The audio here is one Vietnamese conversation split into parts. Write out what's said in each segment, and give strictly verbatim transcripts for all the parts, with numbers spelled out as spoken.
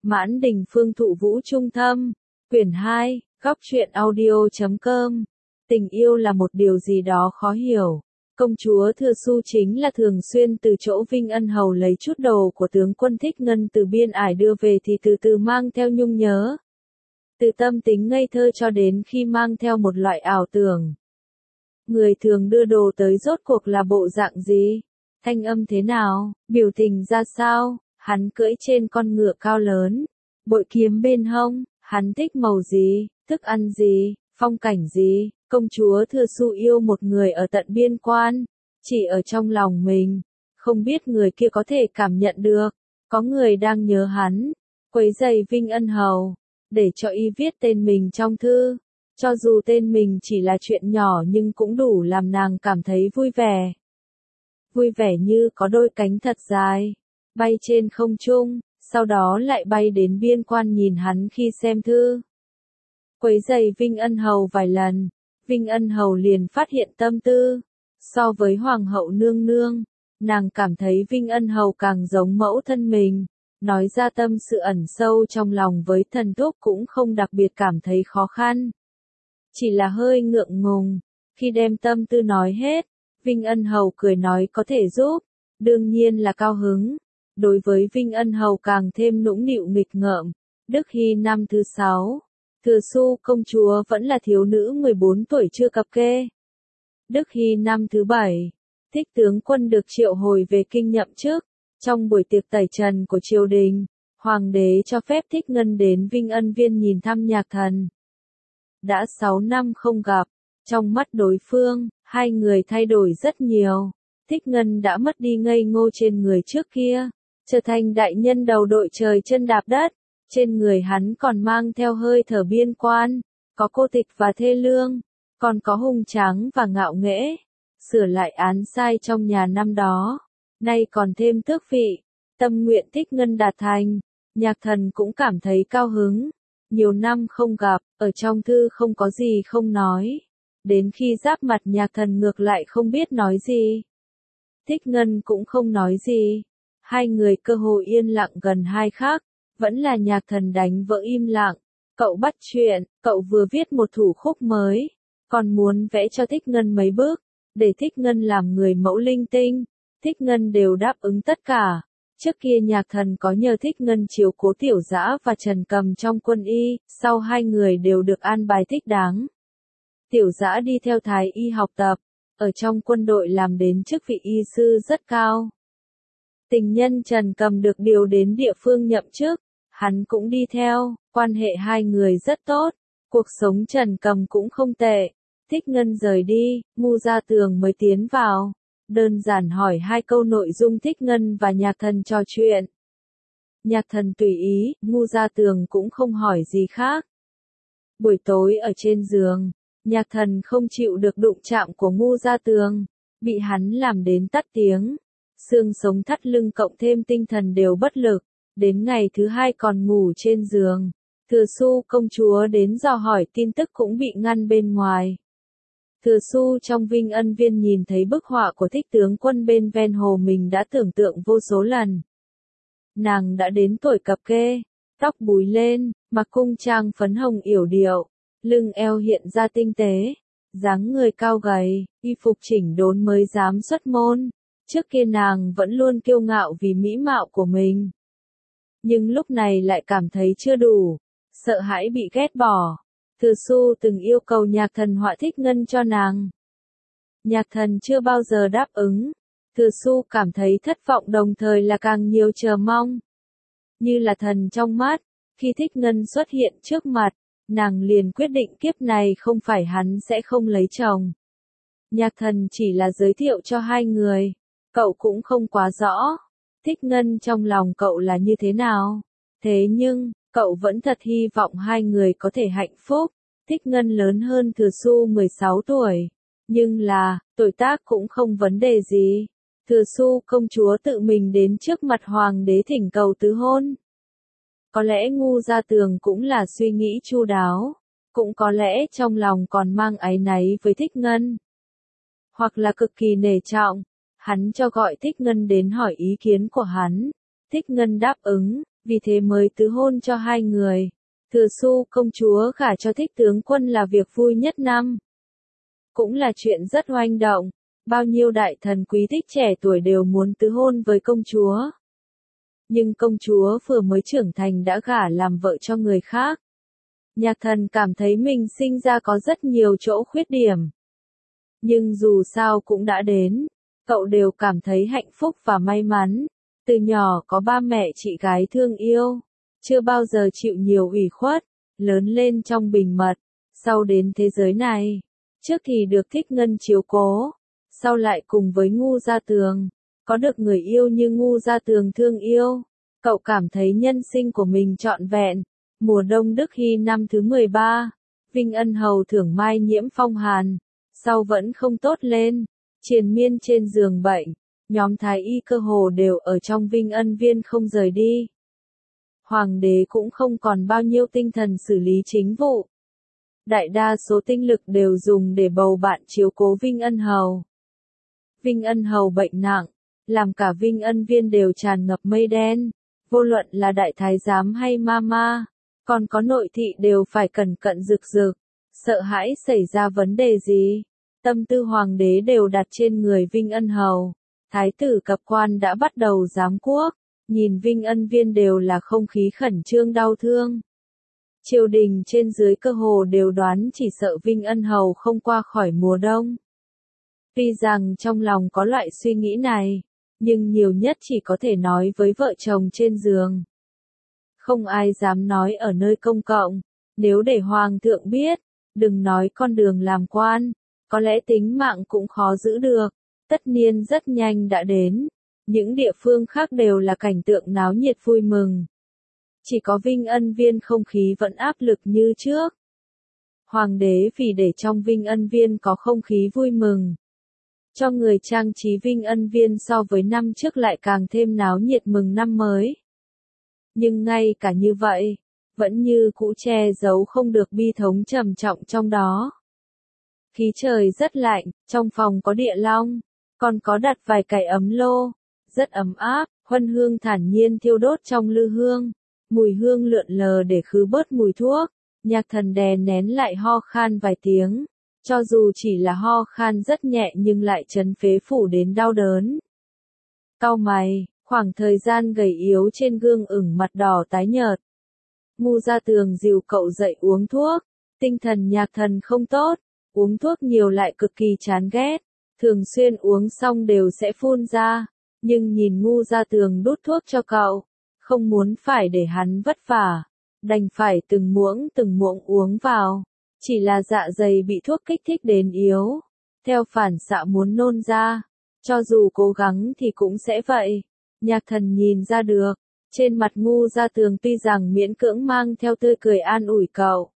Mãn Đình Phương Thụ Vũ Trung Thâm, quyển hai, góc truyện audio chấm com. Tình yêu là một điều gì đó khó hiểu. Công chúa Thừa Xu chính là thường xuyên từ chỗ Vinh Ân Hầu lấy chút đồ của tướng quân Thích Ngân từ biên ải đưa về thì từ từ mang theo nhung nhớ. Từ tâm tính ngây thơ cho đến khi mang theo một loại ảo tưởng. Người thường đưa đồ tới rốt cuộc là bộ dạng gì? Thanh âm thế nào? Biểu tình ra sao? Hắn cưỡi trên con ngựa cao lớn, bội kiếm bên hông, hắn thích màu gì, thức ăn gì, phong cảnh gì? Công chúa Thừa Xu yêu một người ở tận biên quan, chỉ ở trong lòng mình, không biết người kia có thể cảm nhận được, có người đang nhớ hắn, quấy rầy Vinh Ân Hầu, để cho y viết tên mình trong thư, cho dù tên mình chỉ là chuyện nhỏ nhưng cũng đủ làm nàng cảm thấy vui vẻ. Vui vẻ như có đôi cánh thật dài, bay trên không trung, sau đó lại bay đến biên quan nhìn hắn khi xem thư. Quấy rầy Vinh Ân Hầu vài lần, Vinh Ân Hầu liền phát hiện tâm tư. So với Hoàng hậu nương nương, nàng cảm thấy Vinh Ân Hầu càng giống mẫu thân mình, nói ra tâm sự ẩn sâu trong lòng với thần thúc cũng không đặc biệt cảm thấy khó khăn. Chỉ là hơi ngượng ngùng, khi đem tâm tư nói hết, Vinh Ân Hầu cười nói có thể giúp, đương nhiên là cao hứng. Đối với Vinh Ân Hầu càng thêm nũng nịu nghịch ngợm. Đức Hy năm thứ sáu, Thừa Xu công chúa vẫn là thiếu nữ mười bốn tuổi chưa cập kê. Đức Hy năm thứ bảy, Thích tướng quân được triệu hồi về kinh nhậm chức. Trong buổi tiệc tẩy trần của triều đình, hoàng đế cho phép Thích Ngân đến Vinh Ân Viên nhìn thăm Nhạc Thần. Đã sáu năm không gặp, trong mắt đối phương, hai người thay đổi rất nhiều. Thích Ngân đã mất đi ngây ngô trên người trước kia, trở thành đại nhân đầu đội trời chân đạp đất. Trên người hắn còn mang theo hơi thở biên quan, có cô tịch và thê lương, còn có hùng tráng và ngạo nghễ. Sửa lại án sai trong nhà năm đó, nay còn thêm tước vị, tâm nguyện Thích Ngân đạt thành. Nhạc Thần cũng cảm thấy cao hứng. Nhiều năm không gặp, ở trong thư không có gì không nói. Đến khi giáp mặt Nhạc Thần ngược lại không biết nói gì. Thích Ngân cũng không nói gì. Hai người cơ hồ yên lặng gần hai khắc. Vẫn là Nhạc Thần đánh vỡ im lặng. Cậu bắt chuyện, cậu vừa viết một thủ khúc mới, còn muốn vẽ cho Thích Ngân mấy bước, để Thích Ngân làm người mẫu linh tinh. Thích Ngân đều đáp ứng tất cả. Trước kia Nhạc Thần có nhờ Thích Ngân chiếu cố Tiểu Dã và Trần Cầm trong quân y, sau hai người đều được an bài thích đáng. Tiểu Dã đi theo Thái y học tập, ở trong quân đội làm đến chức vị y sư rất cao. Tình nhân Trần Cầm được điều đến địa phương nhậm chức, hắn cũng đi theo, quan hệ hai người rất tốt, cuộc sống Trần Cầm cũng không tệ. Thích Ngân rời đi, Mu Gia Tường mới tiến vào, đơn giản hỏi hai câu nội dung Thích Ngân và Nhạc Thần trò chuyện. Nhạc Thần tùy ý, Mu Gia Tường cũng không hỏi gì khác. Buổi tối ở trên giường, Nhạc Thần không chịu được đụng chạm của Mu Gia Tường, bị hắn làm đến tắt tiếng. Xương sống thắt lưng cộng thêm tinh thần đều bất lực, đến ngày thứ hai còn ngủ trên giường. Thừa Xu công chúa đến dò hỏi tin tức cũng bị ngăn bên ngoài. Thừa Xu trong Vinh Ân Viên nhìn thấy bức họa của Thích tướng quân bên ven hồ mình đã tưởng tượng vô số lần. Nàng đã đến tuổi cập kê, tóc búi lên, mặc cung trang phấn hồng yểu điệu, lưng eo hiện ra tinh tế, dáng người cao gầy, y phục chỉnh đốn mới dám xuất môn. Trước kia nàng vẫn luôn kiêu ngạo vì mỹ mạo của mình. Nhưng lúc này lại cảm thấy chưa đủ, sợ hãi bị ghét bỏ. Thừa Xu từng yêu cầu Nhạc Thần họa Thích Ngân cho nàng. Nhạc Thần chưa bao giờ đáp ứng. Thừa Xu cảm thấy thất vọng đồng thời là càng nhiều chờ mong. Như là thần trong mắt, khi Thích Ngân xuất hiện trước mặt, nàng liền quyết định kiếp này không phải hắn sẽ không lấy chồng. Nhạc Thần chỉ là giới thiệu cho hai người. Cậu cũng không quá rõ, Thích Ngân trong lòng cậu là như thế nào. Thế nhưng, cậu vẫn thật hy vọng hai người có thể hạnh phúc. Thích Ngân lớn hơn Thừa Xu mười sáu tuổi. Nhưng là, tuổi tác cũng không vấn đề gì. Thừa Xu công chúa tự mình đến trước mặt hoàng đế thỉnh cầu tứ hôn. Có lẽ Ngu Gia Tường cũng là suy nghĩ chu đáo. Cũng có lẽ trong lòng còn mang áy náy với Thích Ngân. Hoặc là cực kỳ nể trọng. Hắn cho gọi Thích Ngân đến hỏi ý kiến của hắn. Thích Ngân đáp ứng, vì thế mới tứ hôn cho hai người. Thừa Xu công chúa gả cho Thích tướng quân là việc vui nhất năm. Cũng là chuyện rất oanh động, bao nhiêu đại thần quý thích trẻ tuổi đều muốn tứ hôn với công chúa. Nhưng công chúa vừa mới trưởng thành đã gả làm vợ cho người khác. Nhạc Thần cảm thấy mình sinh ra có rất nhiều chỗ khuyết điểm. Nhưng dù sao cũng đã đến, cậu đều cảm thấy hạnh phúc và may mắn. Từ nhỏ có ba mẹ chị gái thương yêu, chưa bao giờ chịu nhiều ủy khuất, lớn lên trong bình mật, sau đến thế giới này. Trước thì được Thích Ngân chiếu cố, sau lại cùng với Ngu Gia Tường, có được người yêu như Ngu Gia Tường thương yêu. Cậu cảm thấy nhân sinh của mình trọn vẹn. Mùa đông Đức Hy năm thứ mười ba, Vinh Ân Hầu thưởng mai nhiễm phong hàn, sau vẫn không tốt lên, triền miên trên giường bệnh, nhóm thái y cơ hồ đều ở trong Vinh Ân Viên không rời đi. Hoàng đế cũng không còn bao nhiêu tinh thần xử lý chính vụ. Đại đa số tinh lực đều dùng để bầu bạn chiếu cố Vinh Ân Hầu. Vinh Ân Hầu bệnh nặng, làm cả Vinh Ân Viên đều tràn ngập mây đen, vô luận là đại thái giám hay mama, còn có nội thị đều phải cẩn cẩn rực rực, sợ hãi xảy ra vấn đề gì. Tâm tư hoàng đế đều đặt trên người Vinh Ân Hầu. Thái tử cập quan đã bắt đầu giám quốc, nhìn Vinh Ân Viên đều là không khí khẩn trương đau thương. Triều đình trên dưới cơ hồ đều đoán chỉ sợ Vinh Ân Hầu không qua khỏi mùa đông. Tuy rằng trong lòng có loại suy nghĩ này, nhưng nhiều nhất chỉ có thể nói với vợ chồng trên giường. Không ai dám nói ở nơi công cộng, nếu để hoàng thượng biết, đừng nói con đường làm quan, có lẽ tính mạng cũng khó giữ được. Tất niên rất nhanh đã đến, những địa phương khác đều là cảnh tượng náo nhiệt vui mừng. Chỉ có Vinh Ân Viên không khí vẫn áp lực như trước. Hoàng đế vì để trong Vinh Ân Viên có không khí vui mừng, cho người trang trí Vinh Ân Viên so với năm trước lại càng thêm náo nhiệt mừng năm mới. Nhưng ngay cả như vậy, vẫn như cũ che giấu không được bi thống trầm trọng trong đó. Khí trời rất lạnh, trong phòng có địa long, còn có đặt vài cái ấm lô, rất ấm áp, huân hương thản nhiên thiêu đốt trong lư hương, mùi hương lượn lờ để khứ bớt mùi thuốc. Nhạc Thần đè nén lại ho khan vài tiếng, cho dù chỉ là ho khan rất nhẹ nhưng lại chấn phế phủ đến đau đớn. Cau mày, khoảng thời gian gầy yếu trên gương ửng mặt đỏ tái nhợt. Ngu Gia Tường dìu cậu dậy uống thuốc, tinh thần Nhạc Thần không tốt, uống thuốc nhiều lại cực kỳ chán ghét, thường xuyên uống xong đều sẽ phun ra, nhưng nhìn Ngu Gia Tường đút thuốc cho cậu, không muốn phải để hắn vất vả, đành phải từng muỗng từng muỗng uống vào, chỉ là dạ dày bị thuốc kích thích đến yếu, theo phản xạ muốn nôn ra, cho dù cố gắng thì cũng sẽ vậy. Nhạc Thần nhìn ra được, trên mặt Ngu Gia Tường tuy rằng miễn cưỡng mang theo tươi cười an ủi cậu.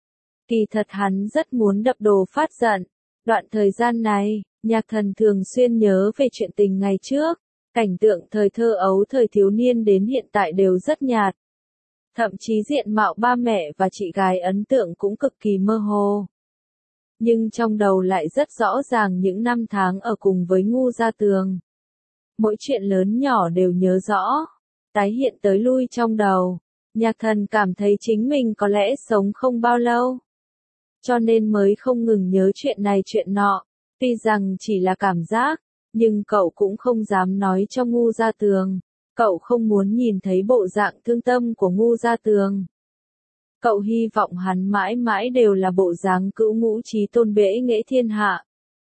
Kỳ thật hắn rất muốn đập đồ phát giận. Đoạn thời gian này, Nhạc Thần thường xuyên nhớ về chuyện tình ngày trước, cảnh tượng thời thơ ấu thời thiếu niên đến hiện tại đều rất nhạt. Thậm chí diện mạo ba mẹ và chị gái ấn tượng cũng cực kỳ mơ hồ. Nhưng trong đầu lại rất rõ ràng những năm tháng ở cùng với Ngu Gia Tường. Mỗi chuyện lớn nhỏ đều nhớ rõ, tái hiện tới lui trong đầu. Nhạc Thần cảm thấy chính mình có lẽ sống không bao lâu, cho nên mới không ngừng nhớ chuyện này chuyện nọ. Tuy rằng chỉ là cảm giác, nhưng cậu cũng không dám nói cho Ngu Gia Tường. Cậu không muốn nhìn thấy bộ dạng thương tâm của Ngu Gia Tường. Cậu hy vọng hắn mãi mãi đều là bộ dáng cữu ngũ trí tôn bệ nghệ thiên hạ.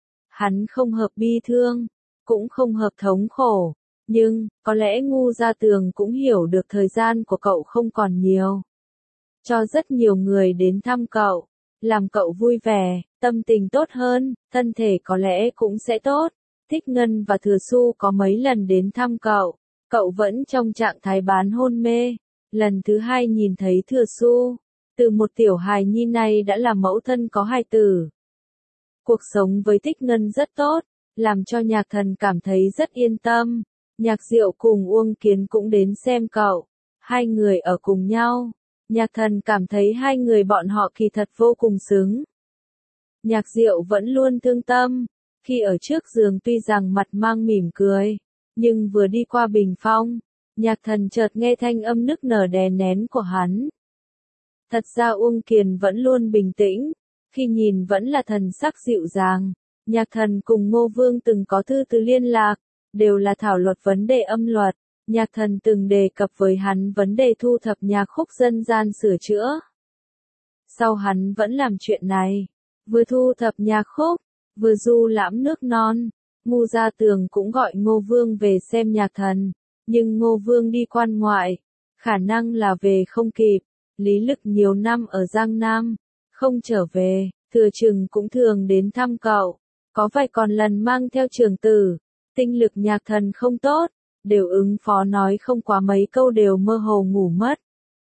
Hắn không hợp bi thương, cũng không hợp thống khổ, nhưng, có lẽ Ngu Gia Tường cũng hiểu được thời gian của cậu không còn nhiều. Cho rất nhiều người đến thăm cậu, làm cậu vui vẻ, tâm tình tốt hơn, thân thể có lẽ cũng sẽ tốt. Thích Ngân và Thừa Xu có mấy lần đến thăm cậu, cậu vẫn trong trạng thái bán hôn mê. Lần thứ hai nhìn thấy Thừa Xu, từ một tiểu hài nhi này đã là mẫu thân có hài tử. Cuộc sống với Thích Ngân rất tốt, làm cho Nhạc Thần cảm thấy rất yên tâm. Nhạc Diệu cùng Uông Kiến cũng đến xem cậu, hai người ở cùng nhau. Nhạc Thần cảm thấy hai người bọn họ kỳ thật vô cùng xứng. Nhạc Diệu vẫn luôn thương tâm, khi ở trước giường tuy rằng mặt mang mỉm cười, nhưng vừa đi qua bình phong, Nhạc Thần chợt nghe thanh âm nức nở đè nén của hắn. Thật ra Uông Kiền vẫn luôn bình tĩnh, khi nhìn vẫn là thần sắc dịu dàng. Nhạc Thần cùng Ngô Vương từng có thư từ liên lạc, đều là thảo luận vấn đề âm luật. Nhạc Thần từng đề cập với hắn vấn đề thu thập nhạc khúc dân gian sửa chữa. Sau hắn vẫn làm chuyện này, vừa thu thập nhạc khúc, vừa du lãm nước non. Ngu Gia Tường cũng gọi Ngô Vương về xem Nhạc Thần, nhưng Ngô Vương đi quan ngoại, khả năng là về không kịp. Lý Lực nhiều năm ở Giang Nam, không trở về, Thừa Chừng cũng thường đến thăm cậu, có vài còn lần mang theo Trường Tử. Tinh lực Nhạc Thần không tốt, đều ứng phó nói không quá mấy câu đều mơ hồ ngủ mất.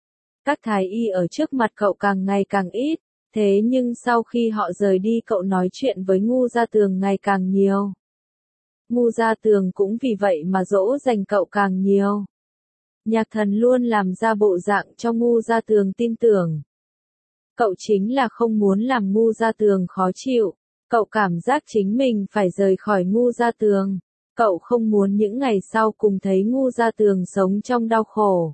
Các thái y ở trước mặt cậu càng ngày càng ít, thế nhưng sau khi họ rời đi cậu nói chuyện với Ngu Gia Tường ngày càng nhiều. Ngu Gia Tường cũng vì vậy mà dỗ dành cậu càng nhiều. Nhạc Thần luôn làm ra bộ dạng cho Ngu Gia Tường tin tưởng. Cậu chính là không muốn làm Ngu Gia Tường khó chịu, cậu cảm giác chính mình phải rời khỏi Ngu Gia Tường. Cậu không muốn những ngày sau cùng thấy Ngu Gia Tường sống trong đau khổ.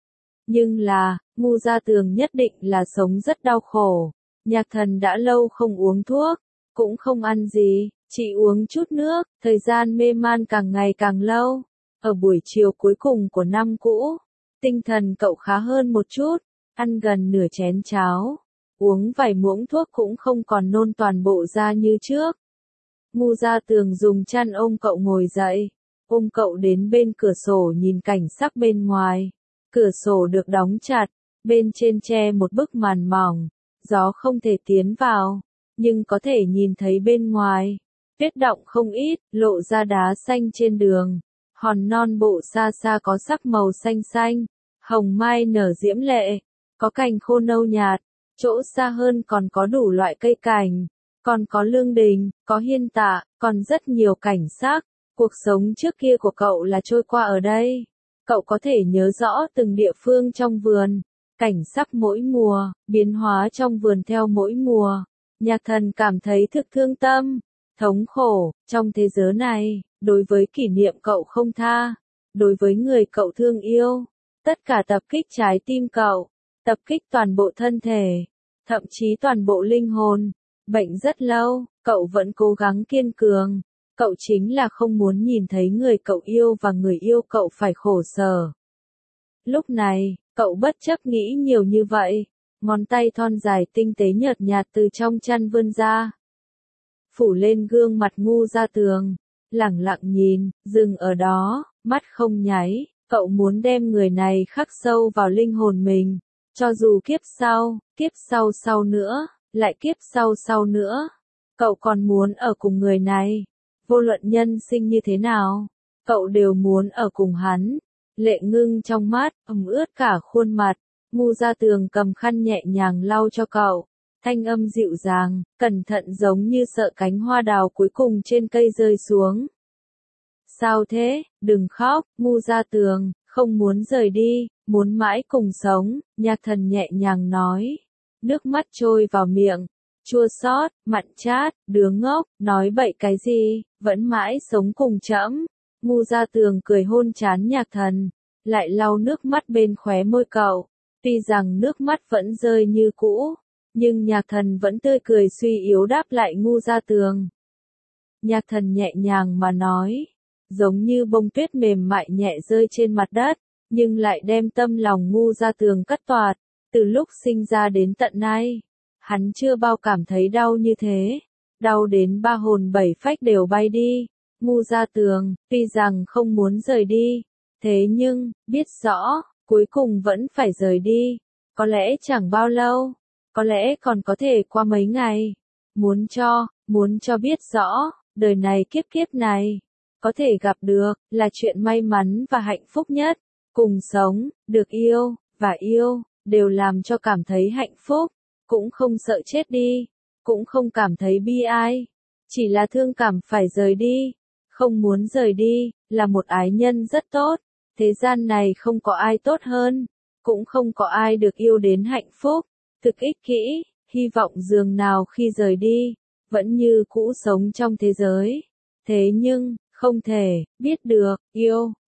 Nhưng là, Ngu Gia Tường nhất định là sống rất đau khổ. Nhạc Thần đã lâu không uống thuốc, cũng không ăn gì, chỉ uống chút nước, thời gian mê man càng ngày càng lâu. Ở buổi chiều cuối cùng của năm cũ, tinh thần cậu khá hơn một chút, ăn gần nửa chén cháo, uống vài muỗng thuốc cũng không còn nôn toàn bộ ra như trước. Ngu Gia Tường dùng chăn ôm cậu ngồi dậy, ôm cậu đến bên cửa sổ nhìn cảnh sắc bên ngoài. Cửa sổ được đóng chặt, bên trên che một bức màn mỏng, gió không thể tiến vào, nhưng có thể nhìn thấy bên ngoài. Tuyết động không ít, lộ ra đá xanh trên đường. Hòn non bộ xa xa có sắc màu xanh xanh, hồng mai nở diễm lệ, có cành khô nâu nhạt, chỗ xa hơn còn có đủ loại cây cảnh, còn có lương đình, có hiên tạ, còn rất nhiều cảnh sắc. Cuộc sống trước kia của cậu là trôi qua ở đây. Cậu có thể nhớ rõ từng địa phương trong vườn, cảnh sắc mỗi mùa, biến hóa trong vườn theo mỗi mùa. Nhạc Thần cảm thấy thực thương tâm, thống khổ, trong thế giới này, đối với kỷ niệm cậu không tha, đối với người cậu thương yêu, tất cả tập kích trái tim cậu, tập kích toàn bộ thân thể, thậm chí toàn bộ linh hồn. Bệnh rất lâu, cậu vẫn cố gắng kiên cường. Cậu chính là không muốn nhìn thấy người cậu yêu và người yêu cậu phải khổ sở. Lúc này, cậu bất chấp nghĩ nhiều như vậy, ngón tay thon dài tinh tế nhợt nhạt từ trong chăn vươn ra. Phủ lên gương mặt Ngu Gia Tường, lẳng lặng nhìn, dừng ở đó, mắt không nháy, cậu muốn đem người này khắc sâu vào linh hồn mình, cho dù kiếp sau, kiếp sau sau nữa, lại kiếp sau sau nữa, cậu còn muốn ở cùng người này. Vô luận nhân sinh như thế nào, cậu đều muốn ở cùng hắn. Lệ ngưng trong mắt, ẩm ướt cả khuôn mặt. Ngu Gia Tường cầm khăn nhẹ nhàng lau cho cậu. Thanh âm dịu dàng, cẩn thận giống như sợ cánh hoa đào cuối cùng trên cây rơi xuống. Sao thế, đừng khóc, Ngu Gia Tường, không muốn rời đi, muốn mãi cùng sống, Nhạc Thần nhẹ nhàng nói. Nước mắt trôi vào miệng. Chua xót, mặn chát, đứa ngốc, nói bậy cái gì, vẫn mãi sống cùng trẫm. Ngu Gia Tường cười hôn trán Nhạc Thần, lại lau nước mắt bên khóe môi cậu. Tuy rằng nước mắt vẫn rơi như cũ, nhưng Nhạc Thần vẫn tươi cười suy yếu đáp lại Ngu Gia Tường. Nhạc Thần nhẹ nhàng mà nói, giống như bông tuyết mềm mại nhẹ rơi trên mặt đất, nhưng lại đem tâm lòng Ngu Gia Tường cắt toạc. Từ lúc sinh ra đến tận nay, hắn chưa bao cảm thấy đau như thế, đau đến ba hồn bảy phách đều bay đi. Ngu Gia Tường, tuy rằng không muốn rời đi, thế nhưng, biết rõ, cuối cùng vẫn phải rời đi. Có lẽ chẳng bao lâu, có lẽ còn có thể qua mấy ngày. Muốn cho, muốn cho biết rõ, đời này kiếp kiếp này, có thể gặp được, là chuyện may mắn và hạnh phúc nhất. Cùng sống, được yêu, và yêu, đều làm cho cảm thấy hạnh phúc. Cũng không sợ chết đi, cũng không cảm thấy bi ai, chỉ là thương cảm phải rời đi, không muốn rời đi, là một ái nhân rất tốt, thế gian này không có ai tốt hơn, cũng không có ai được yêu đến hạnh phúc, thực ích kỷ, hy vọng dường nào khi rời đi, vẫn như cũ sống trong thế giới, thế nhưng, không thể, biết được, yêu,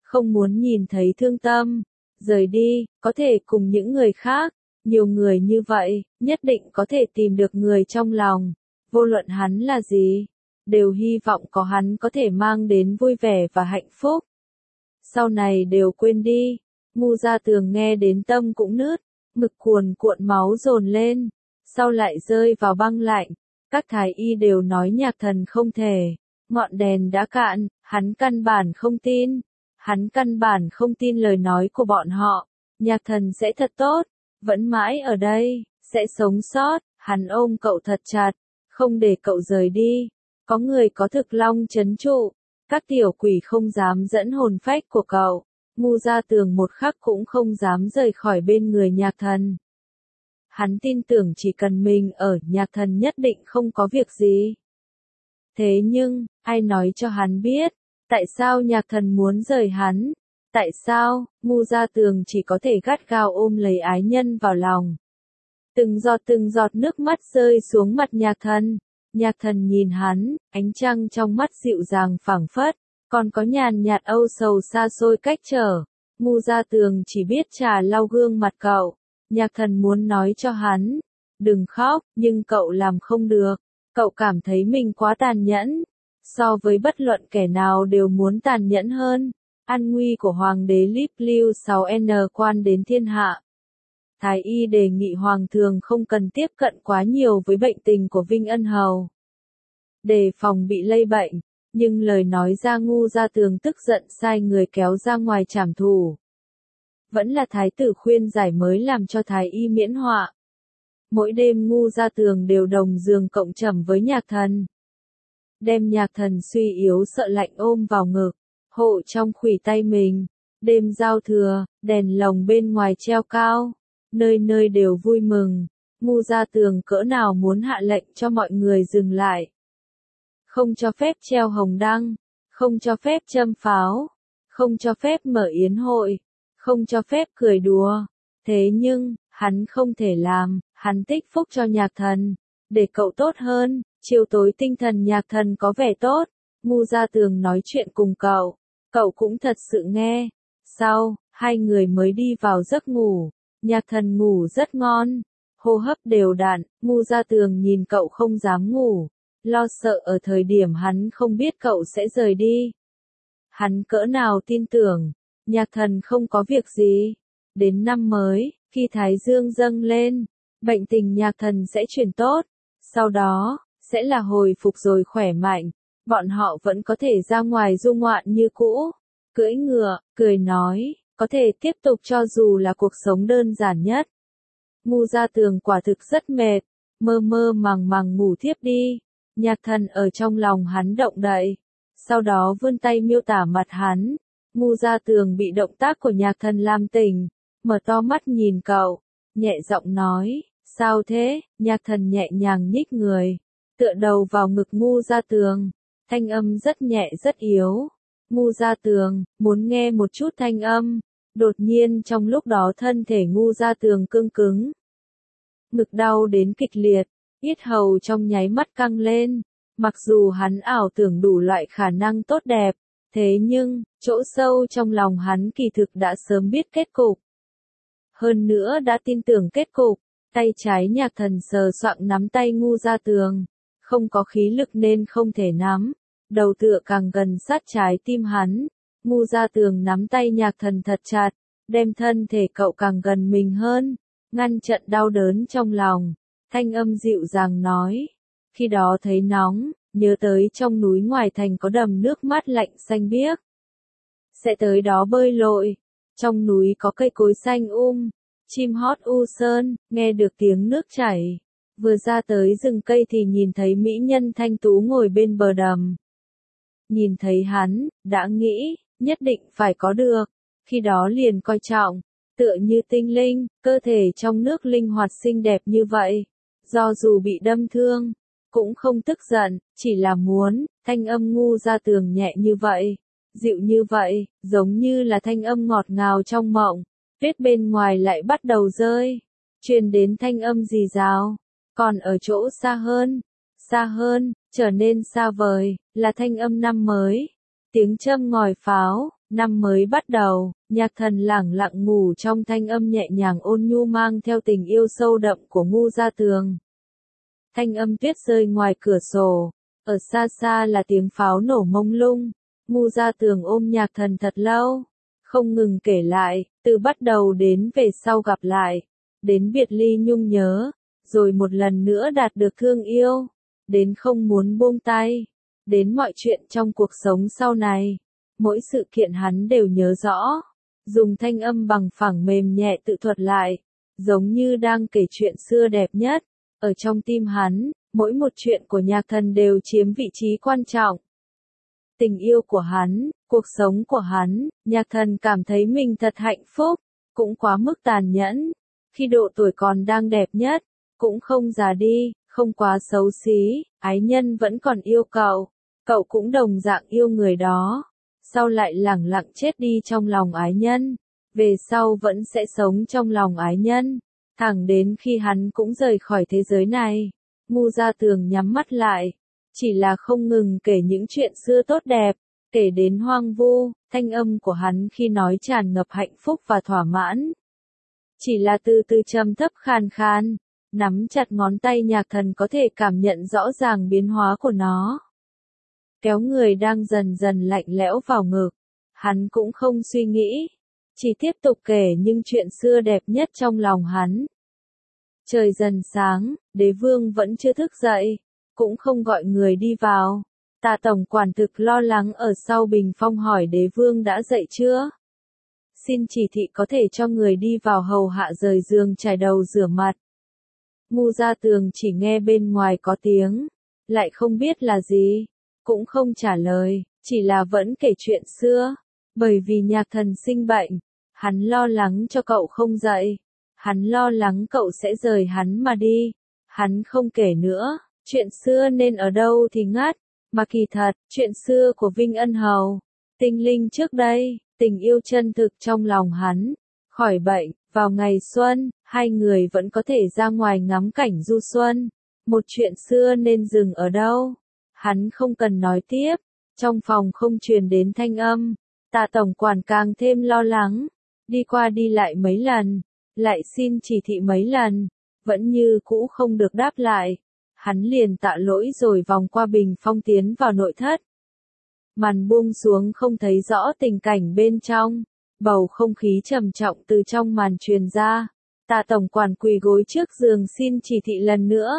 không muốn nhìn thấy thương tâm, rời đi, có thể cùng những người khác, nhiều người như vậy, nhất định có thể tìm được người trong lòng, vô luận hắn là gì, đều hy vọng có hắn có thể mang đến vui vẻ và hạnh phúc. Sau này đều quên đi, Ngu Gia Tường nghe đến tâm cũng nứt, ngực cuồn cuộn máu dồn lên, sau lại rơi vào băng lạnh, các thái y đều nói Nhạc Thần không thể, ngọn đèn đã cạn, hắn căn bản không tin, hắn căn bản không tin lời nói của bọn họ, Nhạc Thần sẽ thật tốt, vẫn mãi ở đây, sẽ sống sót, hắn ôm cậu thật chặt, không để cậu rời đi, có người có thực long trấn trụ, các tiểu quỷ không dám dẫn hồn phách của cậu, Ngu Gia Tường một khắc cũng không dám rời khỏi bên người Nhạc Thần. Hắn tin tưởng chỉ cần mình ở, Nhạc Thần nhất định không có việc gì. Thế nhưng, ai nói cho hắn biết, tại sao Nhạc Thần muốn rời hắn? Tại sao, Ngu Gia Tường chỉ có thể gắt gao ôm lấy ái nhân vào lòng. Từng giọt từng giọt nước mắt rơi xuống mặt Nhạc Thần. Nhạc Thần nhìn hắn, ánh trăng trong mắt dịu dàng phảng phất, còn có nhàn nhạt âu sầu xa xôi cách trở. Ngu Gia Tường chỉ biết trà lau gương mặt cậu. Nhạc Thần muốn nói cho hắn, đừng khóc, nhưng cậu làm không được. Cậu cảm thấy mình quá tàn nhẫn. So với bất luận kẻ nào đều muốn tàn nhẫn hơn. An nguy của Hoàng đế Líp Lưu sáu N quan đến thiên hạ. Thái y đề nghị Hoàng thượng không cần tiếp cận quá nhiều với bệnh tình của Vinh Ân Hầu. Đề phòng bị lây bệnh, nhưng lời nói ra Ngu Gia Tường tức giận sai người kéo ra ngoài trảm thủ. Vẫn là thái tử khuyên giải mới làm cho thái y miễn họa. Mỗi đêm Ngu Gia Tường đều đồng giường cộng trầm với Nhạc Thần. Đem Nhạc Thần suy yếu sợ lạnh ôm vào ngực, hộ trong khuỷu tay mình. Đêm giao thừa, đèn lồng bên ngoài treo cao, nơi nơi đều vui mừng. Ngu Gia Tường cỡ nào muốn hạ lệnh cho mọi người dừng lại. Không cho phép treo hồng đăng, không cho phép châm pháo, không cho phép mở yến hội, không cho phép cười đùa. Thế nhưng, hắn không thể làm, hắn tích phúc cho Nhạc Thần, để cậu tốt hơn, chiều tối tinh thần Nhạc Thần có vẻ tốt. Ngu Gia Tường nói chuyện cùng cậu, cậu cũng thật sự nghe. Sau, hai người mới đi vào giấc ngủ, Nhạc Thần ngủ rất ngon, hô hấp đều đặn, Ngu Gia Tường nhìn cậu không dám ngủ, lo sợ ở thời điểm hắn không biết cậu sẽ rời đi. Hắn cỡ nào tin tưởng, Nhạc Thần không có việc gì. Đến năm mới, khi Thái Dương dâng lên, bệnh tình Nhạc Thần sẽ chuyển tốt, sau đó, sẽ là hồi phục rồi khỏe mạnh, bọn họ vẫn có thể ra ngoài du ngoạn như cũ, cưỡi ngựa, cười nói, có thể tiếp tục cho dù là cuộc sống đơn giản nhất. Ngu Gia Tường quả thực rất mệt, mơ mơ màng màng ngủ thiếp đi. Nhạc Thần ở trong lòng hắn động đậy, sau đó vươn tay miêu tả mặt hắn. Ngu Gia Tường bị động tác của Nhạc Thần làm tỉnh, mở to mắt nhìn cậu, nhẹ giọng nói, sao thế? Nhạc Thần nhẹ nhàng nhích người, tựa đầu vào ngực Ngu Gia Tường, thanh âm rất nhẹ rất yếu. Ngu Gia Tường, muốn nghe một chút thanh âm. Đột nhiên trong lúc đó thân thể Ngu Gia Tường cứng cứng. Ngực đau đến kịch liệt, yết hầu trong nháy mắt căng lên. Mặc dù hắn ảo tưởng đủ loại khả năng tốt đẹp, thế nhưng, chỗ sâu trong lòng hắn kỳ thực đã sớm biết kết cục. Hơn nữa đã tin tưởng kết cục, tay trái Nhạc Thần sờ soạng nắm tay Ngu Gia Tường, không có khí lực nên không thể nắm, đầu tựa càng gần sát trái tim hắn. Ngu Gia Tường nắm tay Nhạc Thần thật chặt, đem thân thể cậu càng gần mình hơn, ngăn trận đau đớn trong lòng, thanh âm dịu dàng nói, khi đó thấy nóng, nhớ tới trong núi ngoài thành có đầm nước mát lạnh xanh biếc. Sẽ tới đó bơi lội, trong núi có cây cối xanh um, chim hót u sơn, nghe được tiếng nước chảy. Vừa ra tới rừng cây thì nhìn thấy mỹ nhân thanh tú ngồi bên bờ đầm. Nhìn thấy hắn, đã nghĩ, nhất định phải có được, khi đó liền coi trọng, tựa như tinh linh, cơ thể trong nước linh hoạt xinh đẹp như vậy. Do dù bị đâm thương, cũng không tức giận, chỉ là muốn, thanh âm Ngu Gia Tường nhẹ như vậy, dịu như vậy, giống như là thanh âm ngọt ngào trong mộng. Tuyết bên ngoài lại bắt đầu rơi, truyền đến thanh âm rì rào, còn ở chỗ xa hơn, xa hơn, trở nên xa vời, là thanh âm năm mới. Tiếng châm ngòi pháo, Năm mới bắt đầu, nhạc thần lẳng lặng ngủ trong thanh âm nhẹ nhàng ôn nhu mang theo tình yêu sâu đậm của Ngu Gia Tường. Thanh âm tuyết rơi ngoài cửa sổ, ở xa xa là tiếng pháo nổ mông lung. Ngu Gia Tường ôm nhạc thần thật lâu, không ngừng kể lại, từ bắt đầu đến về sau gặp lại, đến biệt ly nhung nhớ, rồi một lần nữa đạt được thương yêu, đến không muốn buông tay, đến mọi chuyện trong cuộc sống sau này. Mỗi sự kiện hắn đều nhớ rõ, dùng thanh âm bằng phẳng mềm nhẹ tự thuật lại, giống như đang kể chuyện xưa đẹp nhất. Ở trong tim hắn, mỗi một chuyện của nhạc thần đều chiếm vị trí quan trọng. Tình yêu của hắn, cuộc sống của hắn, nhạc thần cảm thấy mình thật hạnh phúc, cũng quá mức tàn nhẫn. Khi độ tuổi còn đang đẹp nhất, cũng không già đi, không quá xấu xí, ái nhân vẫn còn yêu cậu, cậu cũng đồng dạng yêu người đó. Sau lại lẳng lặng chết đi trong lòng ái nhân, về sau vẫn sẽ sống trong lòng ái nhân, thẳng đến khi hắn cũng rời khỏi thế giới này. Ngu Gia Tường nhắm mắt lại, chỉ là không ngừng kể những chuyện xưa tốt đẹp, kể đến hoang vu, thanh âm của hắn khi nói tràn ngập hạnh phúc và thỏa mãn. Chỉ là từ từ trầm thấp khàn khàn, nắm chặt ngón tay nhạc thần có thể cảm nhận rõ ràng biến hóa của nó. Kéo người đang dần dần lạnh lẽo vào ngực, hắn cũng không suy nghĩ, chỉ tiếp tục kể những chuyện xưa đẹp nhất trong lòng hắn. Trời dần sáng, đế vương vẫn chưa thức dậy, cũng không gọi người đi vào. Tạ tổng quản thực lo lắng ở sau bình phong hỏi đế vương đã dậy chưa? Xin chỉ thị có thể cho người đi vào hầu hạ rời giường trải đầu rửa mặt. Ngu Gia Tường chỉ nghe bên ngoài có tiếng, lại không biết là gì, cũng không trả lời, chỉ là vẫn kể chuyện xưa. Bởi vì nhạc thần sinh bệnh, hắn lo lắng cho cậu không dậy, hắn lo lắng cậu sẽ rời hắn mà đi, hắn không kể nữa, chuyện xưa nên ở đâu thì ngắt, mà kỳ thật, chuyện xưa của Vinh Ân Hầu, tinh linh trước đây, tình yêu chân thực trong lòng hắn, khỏi bệnh, vào ngày xuân, hai người vẫn có thể ra ngoài ngắm cảnh du xuân, một chuyện xưa nên dừng ở đâu, hắn không cần nói tiếp, trong phòng không truyền đến thanh âm, Tạ tổng quản càng thêm lo lắng, đi qua đi lại mấy lần, lại xin chỉ thị mấy lần, vẫn như cũ không được đáp lại, hắn liền tạ lỗi rồi vòng qua bình phong tiến vào nội thất. Màn buông xuống không thấy rõ tình cảnh bên trong, bầu không khí trầm trọng từ trong màn truyền ra, Tạ tổng quản quỳ gối trước giường xin chỉ thị lần nữa.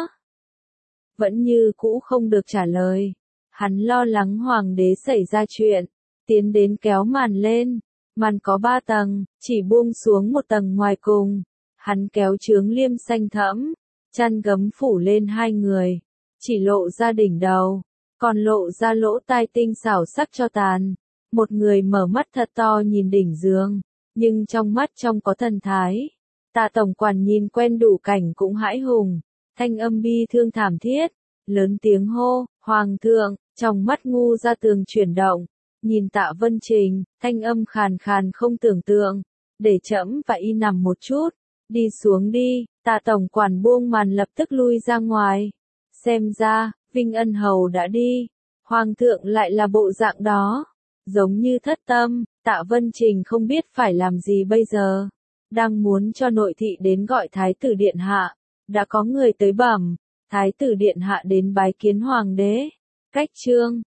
Vẫn như cũ không được trả lời, hắn lo lắng hoàng đế xảy ra chuyện, tiến đến kéo màn lên, màn có ba tầng, chỉ buông xuống một tầng ngoài cùng, hắn kéo chướng liêm xanh thẫm, chăn gấm phủ lên hai người, chỉ lộ ra đỉnh đầu, còn lộ ra lỗ tai tinh xảo sắc cho tàn. Một người mở mắt thật to nhìn đỉnh giường, nhưng trong mắt trong có thần thái. Tạ tổng quản nhìn quen đủ cảnh cũng hãi hùng, thanh âm bi thương thảm thiết, lớn tiếng hô, hoàng thượng, trong mắt Ngu Gia Tường chuyển động, nhìn Tạ Vân Trình, thanh âm khàn khàn không tưởng tượng, để trẫm và y nằm một chút, đi xuống đi. Tạ tổng quản buông màn lập tức lui ra ngoài, xem ra, Vinh Ân Hầu đã đi, hoàng thượng lại là bộ dạng đó. Giống như thất tâm, Tạ Vân Trình không biết phải làm gì bây giờ. Đang muốn cho nội thị đến gọi Thái tử Điện Hạ. Đã có người tới bẩm, Thái tử Điện Hạ đến bái kiến Hoàng đế. Cách chương